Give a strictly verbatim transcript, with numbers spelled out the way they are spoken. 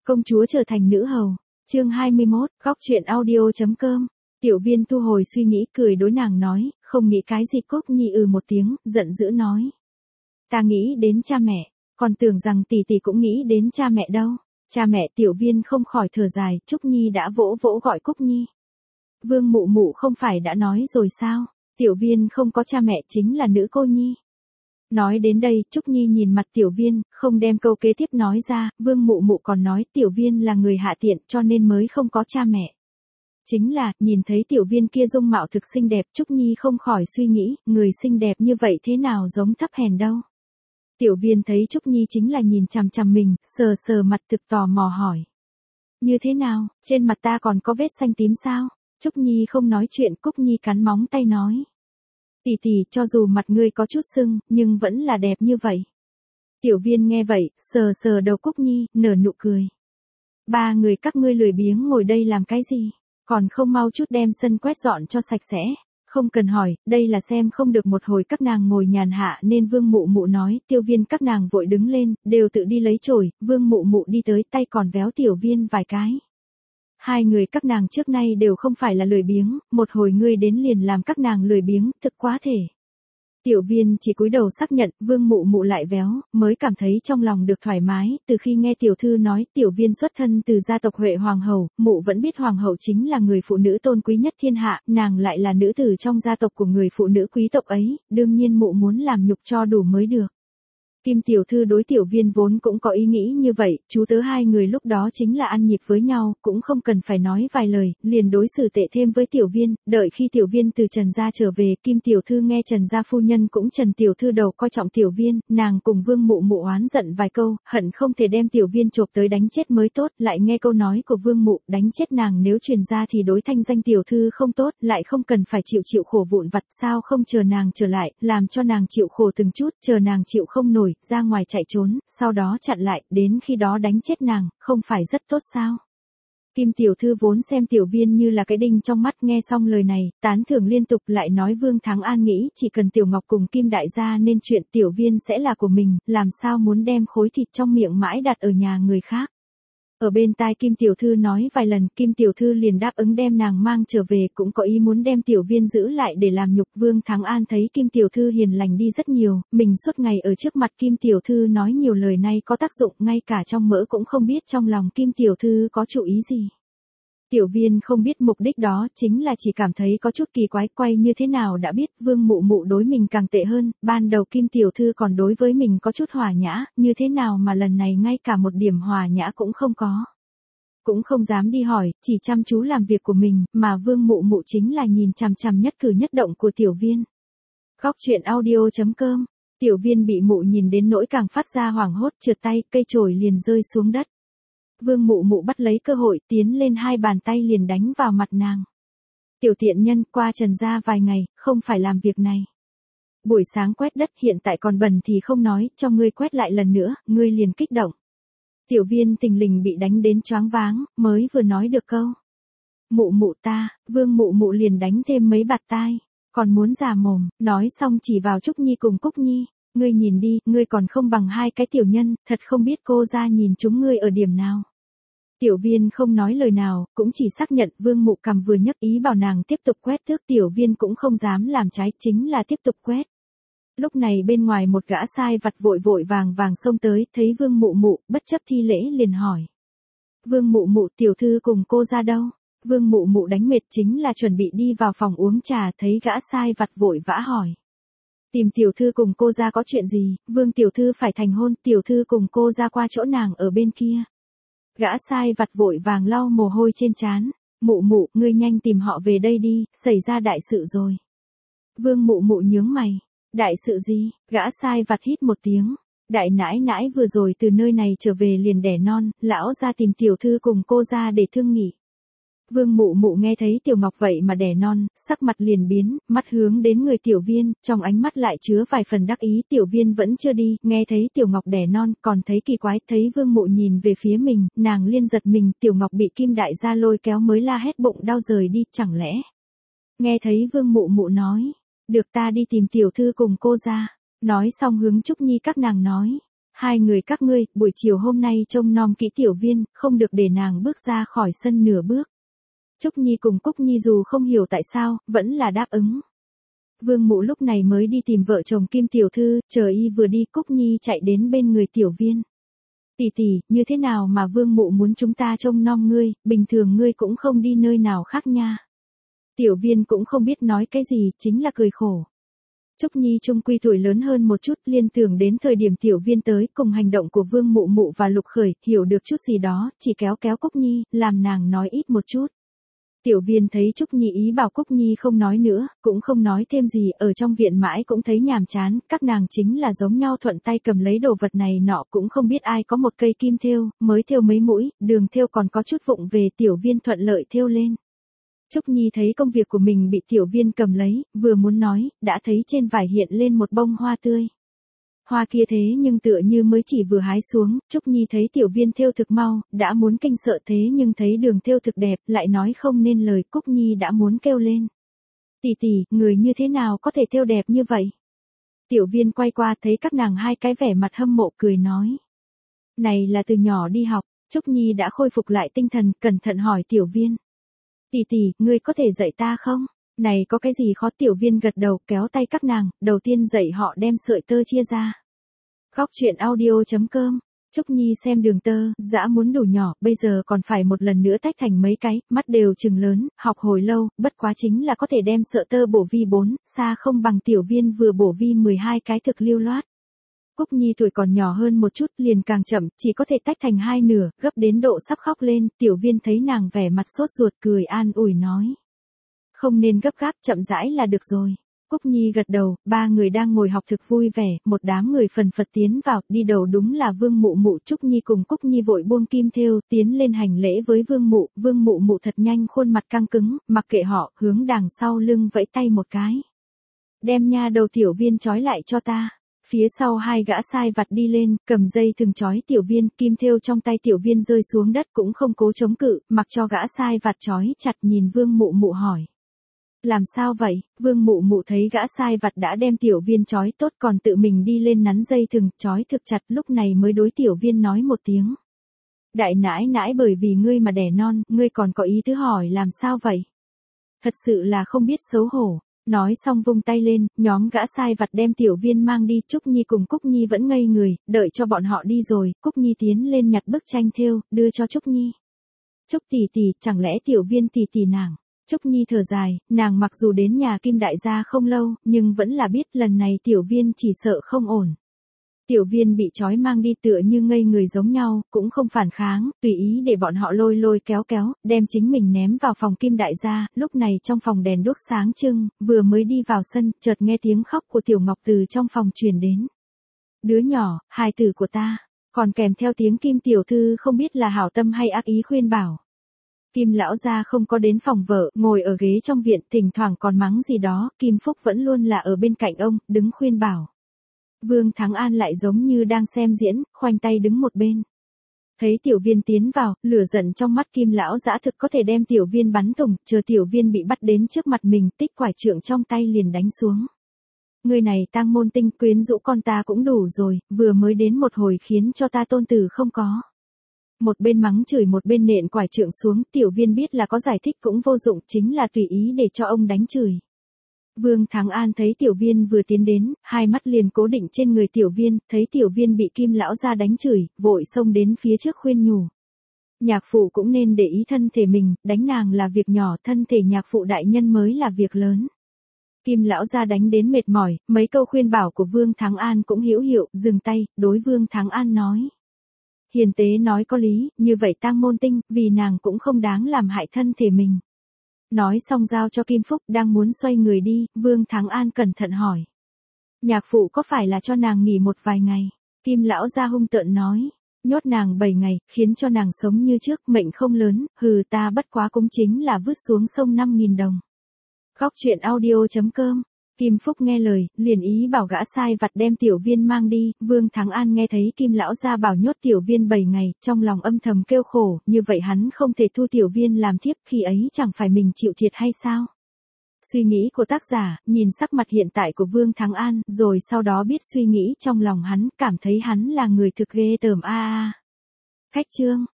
Công chúa trở thành nữ hầu. Chương hai mươi mốt, góc truyện audio.com. Tiểu Viên thu hồi suy nghĩ, cười đối nàng nói, không nghĩ cái gì. Cúc Nhi ừ một tiếng, giận dữ nói. Ta nghĩ đến cha mẹ, còn tưởng rằng tỷ tỷ cũng nghĩ đến cha mẹ đâu. Cha mẹ. Tiểu Viên không khỏi thở dài. Trúc Nhi đã vỗ vỗ gọi Cúc Nhi. Vương mụ mụ không phải đã nói rồi sao? Tiểu Viên không có cha mẹ chính là nữ cô nhi. Nói đến đây, Trúc Nhi nhìn mặt Tiểu Viên, không đem câu kế tiếp nói ra. Vương mụ mụ còn nói Tiểu Viên là người hạ tiện cho nên mới không có cha mẹ. Chính là, nhìn thấy Tiểu Viên kia dung mạo thực xinh đẹp, Trúc Nhi không khỏi suy nghĩ, người xinh đẹp như vậy thế nào giống thấp hèn đâu. Tiểu Viên thấy Trúc Nhi chính là nhìn chằm chằm mình, sờ sờ mặt thực tò mò hỏi. Như thế nào, trên mặt ta còn có vết xanh tím sao? Trúc Nhi không nói chuyện. Cúc Nhi cắn móng tay nói. Tỷ tỷ, cho dù mặt ngươi có chút sưng, nhưng vẫn là đẹp như vậy. Tiểu Viên nghe vậy, sờ sờ đầu Cúc Nhi, nở nụ cười. Ba người các ngươi lười biếng ngồi đây làm cái gì? Còn không mau chút đem sân quét dọn cho sạch sẽ. Không cần hỏi, đây là xem không được một hồi các nàng ngồi nhàn hạ nên Vương mụ mụ nói. Tiêu Viên các nàng vội đứng lên, đều tự đi lấy chổi. Vương mụ mụ đi tới, tay còn véo Tiểu Viên vài cái. Hai người các nàng trước nay đều không phải là lười biếng, một hồi ngươi đến liền làm các nàng lười biếng, thực quá thể. Tiểu Viên chỉ cúi đầu xác nhận. Vương mụ mụ lại véo, mới cảm thấy trong lòng được thoải mái. Từ khi nghe tiểu thư nói Tiểu Viên xuất thân từ gia tộc Huệ Hoàng hậu, mụ vẫn biết Hoàng hậu chính là người phụ nữ tôn quý nhất thiên hạ, nàng lại là nữ tử trong gia tộc của người phụ nữ quý tộc ấy, đương nhiên mụ muốn làm nhục cho đủ mới được. Kim tiểu thư đối Tiểu Viên vốn cũng có ý nghĩ như vậy, chú tớ hai người lúc đó chính là ăn nhịp với nhau, cũng không cần phải nói vài lời, liền đối xử tệ thêm với Tiểu Viên. Đợi khi Tiểu Viên từ Trần gia trở về, Kim tiểu thư nghe Trần gia phu nhân cũng Trần tiểu thư đầu coi trọng Tiểu Viên, nàng cùng Vương mụ mụ oán giận vài câu, hận không thể đem Tiểu Viên chộp tới đánh chết mới tốt, lại nghe câu nói của Vương mụ, đánh chết nàng nếu truyền ra thì đối thanh danh tiểu thư không tốt, lại không cần phải chịu chịu khổ vụn vặt, sao không chờ nàng trở lại, làm cho nàng chịu khổ từng chút, chờ nàng chịu không nổi, ra ngoài chạy trốn, sau đó chặn lại, đến khi đó đánh chết nàng, không phải rất tốt sao? Kim tiểu thư vốn xem Tiểu Viên như là cái đinh trong mắt, nghe xong lời này, tán thưởng liên tục, lại nói Vương Thắng An nghĩ chỉ cần Tiểu Ngọc cùng Kim đại gia nên chuyện Tiểu Viên sẽ là của mình, làm sao muốn đem khối thịt trong miệng mãi đặt ở nhà người khác. Ở bên tai Kim tiểu thư nói vài lần, Kim tiểu thư liền đáp ứng đem nàng mang trở về, cũng có ý muốn đem Tiểu Viên giữ lại để làm nhục. Vương Thắng An thấy Kim tiểu thư hiền lành đi rất nhiều, mình suốt ngày ở trước mặt Kim tiểu thư nói nhiều lời này có tác dụng, ngay cả trong mỡ cũng không biết trong lòng Kim tiểu thư có chủ ý gì. Tiểu Viên không biết mục đích đó, chính là chỉ cảm thấy có chút kỳ quái, quay như thế nào đã biết Vương mụ mụ đối mình càng tệ hơn, ban đầu Kim tiểu thư còn đối với mình có chút hòa nhã, như thế nào mà lần này ngay cả một điểm hòa nhã cũng không có. Cũng không dám đi hỏi, chỉ chăm chú làm việc của mình, mà Vương mụ mụ chính là nhìn chằm chằm nhất cử nhất động của Tiểu Viên. Góc truyện audio.com. Tiểu Viên bị mụ nhìn đến nỗi càng phát ra hoảng hốt, trượt tay, cây chổi liền rơi xuống đất. Vương mụ mụ bắt lấy cơ hội, tiến lên hai bàn tay liền đánh vào mặt nàng. Tiểu tiện nhân, qua Trần gia vài ngày, không phải làm việc này. Buổi sáng quét đất, hiện tại còn bẩn thì không nói, cho ngươi quét lại lần nữa, ngươi liền kích động. Tiểu Viên tình lình bị đánh đến choáng váng, mới vừa nói được câu. Mụ mụ ta, Vương mụ mụ liền đánh thêm mấy bạt tai, còn muốn già mồm, nói xong chỉ vào Trúc Nhi cùng Cúc Nhi. Ngươi nhìn đi, ngươi còn không bằng hai cái tiểu nhân, thật không biết cô ra nhìn chúng ngươi ở điểm nào. Tiểu Viên không nói lời nào, cũng chỉ xác nhận. Vương mụ cầm vừa nhấc ý bảo nàng tiếp tục quét thước, Tiểu Viên cũng không dám làm trái, chính là tiếp tục quét. Lúc này bên ngoài một gã sai vặt vội vội vàng vàng xông tới, thấy Vương mụ mụ, bất chấp thi lễ liền hỏi. Vương mụ mụ, tiểu thư cùng cô ra đâu? Vương mụ mụ đánh mệt chính là chuẩn bị đi vào phòng uống trà, thấy gã sai vặt vội vã hỏi. Tìm tiểu thư cùng cô ra có chuyện gì? Vương tiểu thư phải thành hôn, tiểu thư cùng cô ra qua chỗ nàng ở bên kia. Gã sai vặt vội vàng lau mồ hôi trên trán. Mụ mụ, ngươi nhanh tìm họ về đây đi, xảy ra đại sự rồi. Vương mụ mụ nhướng mày. Đại sự gì? Gã sai vặt hít một tiếng. Đại nãi nãi vừa rồi từ nơi này trở về liền đẻ non, lão ra tìm tiểu thư cùng cô ra để thương nghị. Vương mụ mụ nghe thấy Tiểu Ngọc vậy mà đẻ non, sắc mặt liền biến, mắt hướng đến người Tiểu Viên, trong ánh mắt lại chứa vài phần đắc ý. Tiểu Viên vẫn chưa đi, nghe thấy Tiểu Ngọc đẻ non, còn thấy kỳ quái, thấy Vương mụ nhìn về phía mình, nàng liên giật mình, Tiểu Ngọc bị Kim đại gia lôi kéo mới la hét bụng đau rời đi, chẳng lẽ. Nghe thấy Vương mụ mụ nói, được ta đi tìm tiểu thư cùng cô ra, nói xong hướng Trúc Nhi các nàng nói. hai người các ngươi, buổi chiều hôm nay trông nom kỹ tiểu viên, không được để nàng bước ra khỏi sân nửa bước. Trúc Nhi cùng Cúc Nhi dù không hiểu tại sao, vẫn là đáp ứng. Vương Mụ lúc này mới đi tìm vợ chồng Kim tiểu thư, chờ y vừa đi Cúc Nhi chạy đến bên người tiểu viên. Tỷ tỷ, như thế nào mà Vương Mụ muốn chúng ta trông nom ngươi, bình thường ngươi cũng không đi nơi nào khác nha. Tiểu viên cũng không biết nói cái gì, chính là cười khổ. Trúc Nhi trung quy tuổi lớn hơn một chút, liên tưởng đến thời điểm tiểu viên tới, cùng hành động của Vương Mụ Mụ và Lục Khởi, hiểu được chút gì đó, chỉ kéo kéo Cúc Nhi, làm nàng nói ít một chút. Tiểu viên thấy Trúc Nhi ý bảo Cúc Nhi không nói nữa, cũng không nói thêm gì, ở trong viện mãi cũng thấy nhàm chán, các nàng chính là giống nhau thuận tay cầm lấy đồ vật này nọ, cũng không biết ai có một cây kim thêu, mới thêu mấy mũi, đường thêu còn có chút vụng về, tiểu viên thuận lợi thêu lên. Trúc Nhi thấy công việc của mình bị tiểu viên cầm lấy, vừa muốn nói, đã thấy trên vải hiện lên một bông hoa tươi. Hoa kia thế nhưng tựa như mới chỉ vừa hái xuống, Trúc Nhi thấy tiểu viên thêu thực mau, đã muốn kinh sợ thế nhưng thấy đường thêu thực đẹp, lại nói không nên lời, Cúc Nhi đã muốn kêu lên. Tỷ tỷ, người như thế nào có thể thêu đẹp như vậy? Tiểu viên quay qua thấy các nàng hai cái vẻ mặt hâm mộ cười nói. Này là từ nhỏ đi học, Trúc Nhi đã khôi phục lại tinh thần, cẩn thận hỏi tiểu viên. Tỷ tỷ, ngươi có thể dạy ta không? Này có cái gì khó, tiểu viên gật đầu kéo tay các nàng, đầu tiên dạy họ đem sợi tơ chia ra. Góc truyện audio chấm com. Trúc Nhi xem đường tơ, dã muốn đủ nhỏ, bây giờ còn phải một lần nữa tách thành mấy cái, mắt đều trừng lớn, học hồi lâu, bất quá chính là có thể đem sợi tơ bổ vi bốn, xa không bằng tiểu viên vừa bổ vi mười hai cái thực lưu loát. Cúc Nhi tuổi còn nhỏ hơn một chút, liền càng chậm, chỉ có thể tách thành hai nửa, gấp đến độ sắp khóc lên, tiểu viên thấy nàng vẻ mặt sốt ruột cười an ủi nói. Không nên gấp gáp, chậm rãi là được rồi. Cúc Nhi gật đầu, ba người đang ngồi học thực vui vẻ, một đám người phần phật tiến vào, đi đầu đúng là Vương Mụ Mụ. Trúc Nhi cùng Cúc Nhi vội buông kim thêu, tiến lên hành lễ với Vương Mụ, Vương Mụ Mụ thật nhanh khuôn mặt căng cứng, mặc kệ họ, hướng đằng sau lưng vẫy tay một cái. Đem nha đầu tiểu viên trói lại cho ta. Phía sau hai gã sai vặt đi lên, cầm dây thừng trói tiểu viên, kim thêu trong tay tiểu viên rơi xuống đất cũng không cố chống cự, mặc cho gã sai vặt trói chặt nhìn Vương Mụ Mụ hỏi. Làm sao vậy? Vương Mụ Mụ thấy gã sai vặt đã đem tiểu viên trói tốt còn tự mình đi lên nắn dây thừng, trói thực chặt, lúc này mới đối tiểu viên nói một tiếng. Đại nãi nãi, bởi vì ngươi mà đẻ non, ngươi còn có ý tứ hỏi làm sao vậy? Thật sự là không biết xấu hổ. Nói xong vung tay lên, nhóm gã sai vặt đem tiểu viên mang đi, Trúc Nhi cùng Cúc Nhi vẫn ngây người, đợi cho bọn họ đi rồi, Cúc Nhi tiến lên nhặt bức tranh thêu, đưa cho Trúc Nhi. Trúc tỷ tỷ, chẳng lẽ tiểu viên tỷ tỷ nàng? Trúc Nhi thở dài, nàng mặc dù đến nhà Kim đại gia không lâu, nhưng vẫn là biết lần này tiểu viên chỉ sợ không ổn. Tiểu viên bị trói mang đi tựa như ngây người giống nhau, cũng không phản kháng, tùy ý để bọn họ lôi lôi kéo kéo, đem chính mình ném vào phòng Kim đại gia, lúc này trong phòng đèn đuốc sáng trưng, vừa mới đi vào sân, chợt nghe tiếng khóc của Tiểu Ngọc từ trong phòng truyền đến. Đứa nhỏ, hài tử của ta, còn kèm theo tiếng Kim tiểu thư không biết là hảo tâm hay ác ý khuyên bảo. Kim lão gia không có đến phòng vợ, ngồi ở ghế trong viện, thỉnh thoảng còn mắng gì đó, Kim Phúc vẫn luôn là ở bên cạnh ông, đứng khuyên bảo. Vương Thắng An lại giống như đang xem diễn, khoanh tay đứng một bên. Thấy tiểu viên tiến vào, lửa giận trong mắt Kim lão dã thực có thể đem tiểu viên bắn thủng, chờ tiểu viên bị bắt đến trước mặt mình, tích quải trượng trong tay liền đánh xuống. Người này tang môn tinh, quyến rũ con ta cũng đủ rồi, vừa mới đến một hồi khiến cho ta tôn tử không có. Một bên mắng chửi một bên nện quải trượng xuống, tiểu viên biết là có giải thích cũng vô dụng, chính là tùy ý để cho ông đánh chửi. Vương Thắng An thấy tiểu viên vừa tiến đến, hai mắt liền cố định trên người tiểu viên, thấy tiểu viên bị Kim lão gia đánh chửi, vội xông đến phía trước khuyên nhủ. Nhạc phụ cũng nên để ý thân thể mình, đánh nàng là việc nhỏ, thân thể nhạc phụ đại nhân mới là việc lớn. Kim lão gia đánh đến mệt mỏi, mấy câu khuyên bảo của Vương Thắng An cũng hữu hiệu, dừng tay, đối Vương Thắng An nói. Hiền tế nói có lý, như vậy tang môn tinh, vì nàng cũng không đáng làm hại thân thể mình. Nói xong giao cho Kim Phúc, đang muốn xoay người đi, Vương Thắng An cẩn thận hỏi. Nhạc phụ có phải là cho nàng nghỉ một vài ngày? Kim lão gia hung tợn nói. Nhốt nàng bảy ngày, khiến cho nàng sống như trước, mệnh không lớn, hừ ta bất quá cũng chính là vứt xuống sông năm nghìn đồng. Góc truyện audio chấm com. Kim Phúc nghe lời, liền ý bảo gã sai vặt đem tiểu viên mang đi, Vương Thắng An nghe thấy Kim lão gia bảo nhốt tiểu viên bảy ngày, trong lòng âm thầm kêu khổ, như vậy hắn không thể thu tiểu viên làm thiếp, khi ấy chẳng phải mình chịu thiệt hay sao? Suy nghĩ của tác giả, nhìn sắc mặt hiện tại của Vương Thắng An, rồi sau đó biết suy nghĩ trong lòng hắn, cảm thấy hắn là người thực ghê tởm a a. Khách chương